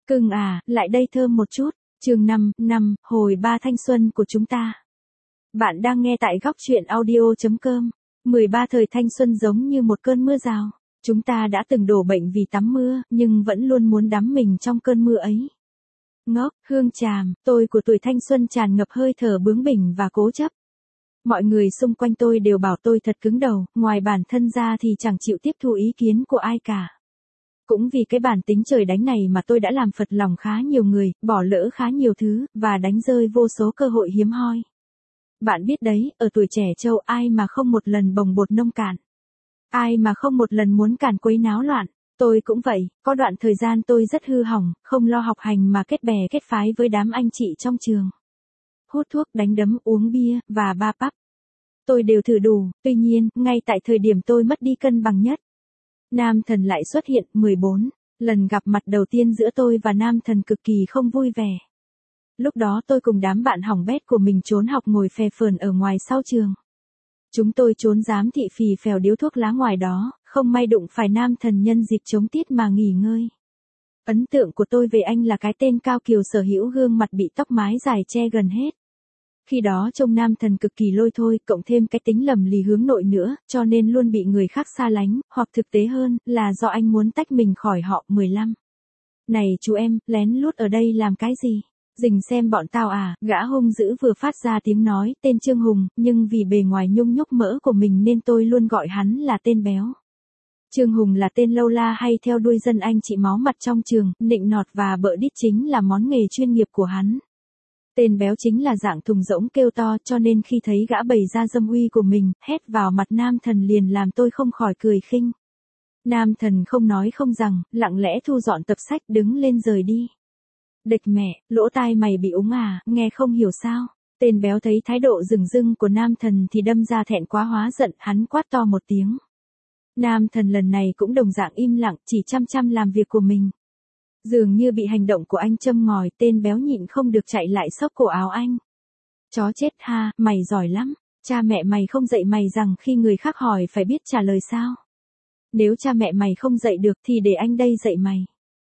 Cưng à, lại đây thơm một chút. Chương 5, hồi 3 thanh xuân của chúng ta. Bạn đang nghe tại góc truyện audio.com. 13 thời thanh xuân giống như một cơn mưa rào. Chúng ta đã từng đổ bệnh vì tắm mưa, nhưng vẫn luôn muốn đắm mình trong cơn mưa ấy. Ngốc, hương tràm, tôi của tuổi thanh xuân tràn ngập hơi thở bướng bỉnh và cố chấp. Mọi người xung quanh tôi đều bảo tôi thật cứng đầu, ngoài bản thân ra thì chẳng chịu tiếp thu ý kiến của ai cả. Cũng vì cái bản tính trời đánh này mà tôi đã làm phật lòng khá nhiều người, bỏ lỡ khá nhiều thứ, và đánh rơi vô số cơ hội hiếm hoi. Bạn biết đấy, ở tuổi trẻ trâu ai mà không một lần bồng bột nông cạn. Ai mà không một lần muốn càn quấy náo loạn. Tôi cũng vậy, có đoạn thời gian tôi rất hư hỏng, không lo học hành mà kết bè kết phái với đám anh chị trong trường. Hút thuốc, đánh đấm, uống bia, và ba bắp. Tôi đều thử đủ, tuy nhiên, ngay tại thời điểm tôi mất đi cân bằng nhất, Nam Thần lại xuất hiện. 14. Lần gặp mặt đầu tiên giữa tôi và Nam Thần cực kỳ không vui vẻ. Lúc đó tôi cùng đám bạn hỏng bét của mình trốn học ngồi phè phờn ở ngoài sau trường. Chúng tôi trốn giám thị phì phèo điếu thuốc lá ngoài đó, không may đụng phải Nam Thần nhân dịp chống tiết mà nghỉ ngơi. Ấn tượng của tôi về anh là cái tên cao kiều sở hữu gương mặt bị tóc mái dài che gần hết. Khi đó trông Nam Thần cực kỳ lôi thôi, cộng thêm cái tính lầm lì hướng nội nữa, cho nên luôn bị người khác xa lánh, hoặc thực tế hơn, là do anh muốn tách mình khỏi họ. 15. Này chú em, lén lút ở đây làm cái gì? Rình xem bọn tao à? Gã hung dữ vừa phát ra tiếng nói, tên Trương Hùng, nhưng vì bề ngoài nhung nhúc mỡ của mình nên tôi luôn gọi hắn là tên béo. Trương Hùng là tên lâu la hay theo đuôi dân anh chị máu mặt trong trường, nịnh nọt và bợ đít chính là món nghề chuyên nghiệp của hắn. Tên béo chính là dạng thùng rỗng kêu to, cho nên khi thấy gã bày ra dâm uy của mình, hét vào mặt Nam Thần liền làm tôi không khỏi cười khinh. Nam Thần không nói không rằng, lặng lẽ thu dọn tập sách đứng lên rời đi. Địch mẹ, lỗ tai mày bị úng à, nghe không hiểu sao? Tên béo thấy thái độ rừng rưng của Nam Thần thì đâm ra thẹn quá hóa giận, hắn quát to một tiếng. Nam Thần lần này cũng đồng dạng im lặng, chỉ chăm chăm làm việc của mình. Dường như bị hành động của anh châm ngòi, tên béo nhịn không được chạy lại xốc cổ áo anh. Chó chết ha, mày giỏi lắm. Cha mẹ mày không dạy mày rằng khi người khác hỏi phải biết trả lời sao? Nếu cha mẹ mày không dạy được thì để anh đây dạy mày.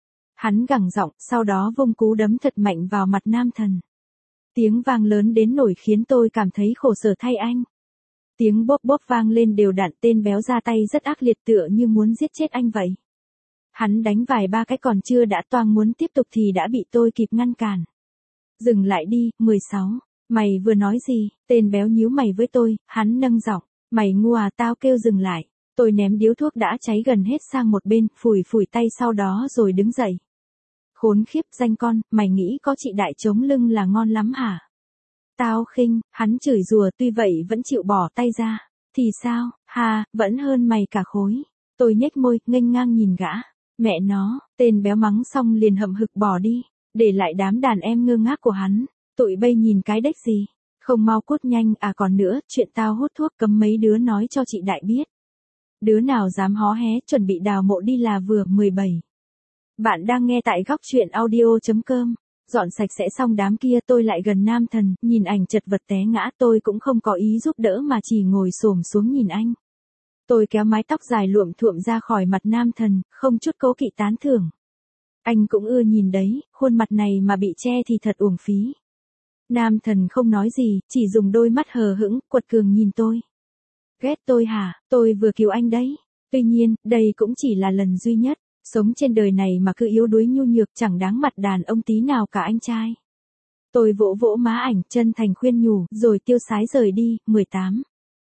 Hắn gằn giọng, sau đó vung cú đấm thật mạnh vào mặt Nam Thần. Tiếng vang lớn đến nỗi khiến tôi cảm thấy khổ sở thay anh. Tiếng bóp bóp vang lên đều đặn, tên béo ra tay rất ác liệt tựa như muốn giết chết anh vậy. Hắn đánh vài ba cái còn chưa đã toang muốn tiếp tục thì đã bị tôi kịp ngăn cản. Dừng lại đi. 16. Mày vừa nói gì? Tên béo nhíu mày với tôi, hắn nâng giọng. Mày ngu à, tao kêu dừng lại. Tôi ném điếu thuốc đã cháy gần hết sang một bên, phủi phủi tay sau đó rồi đứng dậy. Khốn khiếp, danh con, mày nghĩ có chị đại chống lưng là ngon lắm hả? Tao khinh, hắn chửi rủa, tuy vậy vẫn chịu bỏ tay ra. Thì sao, ha, vẫn hơn mày cả khối. Tôi nhếch môi, nghênh ngang nhìn gã. Mẹ nó, tên béo mắng xong liền hậm hực bỏ đi, để lại đám đàn em ngơ ngác của hắn. Tụi bây nhìn cái đếch gì, không mau cút nhanh à, còn nữa, chuyện tao hút thuốc cấm mấy đứa nói cho chị đại biết. Đứa nào dám hó hé chuẩn bị đào mộ đi là vừa. 17. Bạn đang nghe tại góc truyện audio.com. Dọn sạch sẽ xong đám kia tôi lại gần Nam Thần, nhìn ảnh chật vật té ngã tôi cũng không có ý giúp đỡ mà chỉ ngồi xổm xuống nhìn anh. Tôi kéo mái tóc dài luộm thuộm ra khỏi mặt Nam Thần, không chút cố kỵ tán thưởng. Anh cũng ưa nhìn đấy, khuôn mặt này mà bị che thì thật uổng phí. Nam Thần không nói gì, chỉ dùng đôi mắt hờ hững, quật cường nhìn tôi. Ghét tôi hả? Tôi vừa cứu anh đấy. Tuy nhiên, đây cũng chỉ là lần duy nhất. Sống trên đời này mà cứ yếu đuối nhu nhược chẳng đáng mặt đàn ông tí nào cả anh trai. Tôi vỗ vỗ má ảnh, chân thành khuyên nhủ, rồi tiêu sái rời đi. 18.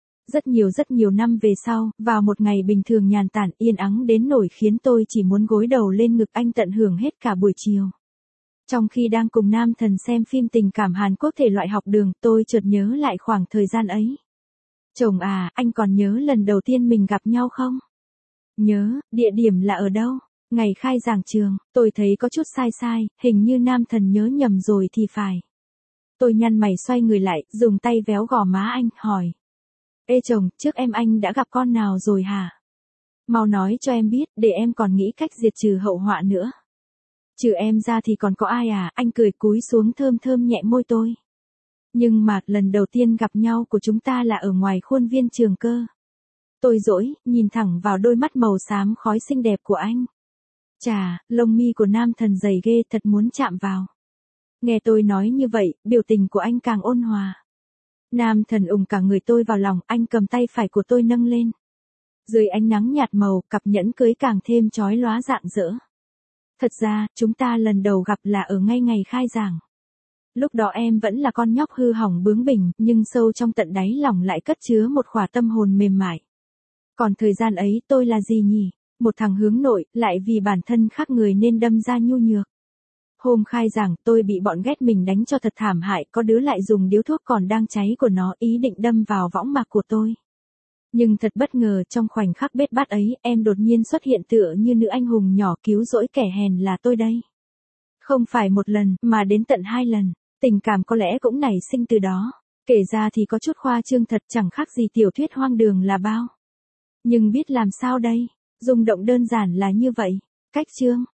Rất nhiều năm về sau, vào một ngày bình thường nhàn tản yên ắng đến nỗi khiến tôi chỉ muốn gối đầu lên ngực anh tận hưởng hết cả buổi chiều. Trong khi đang cùng Nam Thần xem phim tình cảm Hàn Quốc thể loại học đường, tôi chợt nhớ lại khoảng thời gian ấy. Chồng à, anh còn nhớ lần đầu tiên mình gặp nhau không? Nhớ, địa điểm là ở đâu? Ngày khai giảng trường, tôi thấy có chút sai, hình như Nam Thần nhớ nhầm rồi thì phải. Tôi nhăn mày xoay người lại, dùng tay véo gò má anh, hỏi. Ê chồng, trước em anh đã gặp con nào rồi hả? Mau nói cho em biết, để em còn nghĩ cách diệt trừ hậu họa nữa. Trừ em ra thì còn có ai à? Anh cười cúi xuống thơm thơm nhẹ môi tôi. Nhưng mà, lần đầu tiên gặp nhau của chúng ta là ở ngoài khuôn viên trường cơ. Tôi dỗi, nhìn thẳng vào đôi mắt màu xám khói xinh đẹp của anh. Chà, lông mi của nam thần dày ghê, thật muốn chạm vào. Nghe tôi nói như vậy, biểu tình của anh càng ôn hòa. Nam thần ủng cả người tôi vào lòng, anh cầm tay phải của tôi nâng lên. Dưới ánh nắng nhạt màu, cặp nhẫn cưới càng thêm chói lóa rạng rỡ. Thật ra, chúng ta lần đầu gặp là ở ngay ngày khai giảng. Lúc đó em vẫn là con nhóc hư hỏng bướng bỉnh, nhưng sâu trong tận đáy lòng lại cất chứa một khỏa tâm hồn mềm mại. Còn thời gian ấy tôi là gì nhỉ? Một thằng hướng nội, lại vì bản thân khác người nên đâm ra nhu nhược. Hôm khai giảng, tôi bị bọn ghét mình đánh cho thật thảm hại, có đứa lại dùng điếu thuốc còn đang cháy của nó ý định đâm vào võng mạc của tôi. Nhưng thật bất ngờ, trong khoảnh khắc bết bát ấy, em đột nhiên xuất hiện tựa như nữ anh hùng nhỏ cứu rỗi kẻ hèn là tôi đây. Không phải một lần, mà đến tận 2 lần. Tình cảm có lẽ cũng nảy sinh từ đó. Kể ra thì có chút khoa trương thật, chẳng khác gì tiểu thuyết hoang đường là bao. Nhưng biết làm sao đây? Rung động đơn giản là như vậy. Cách chương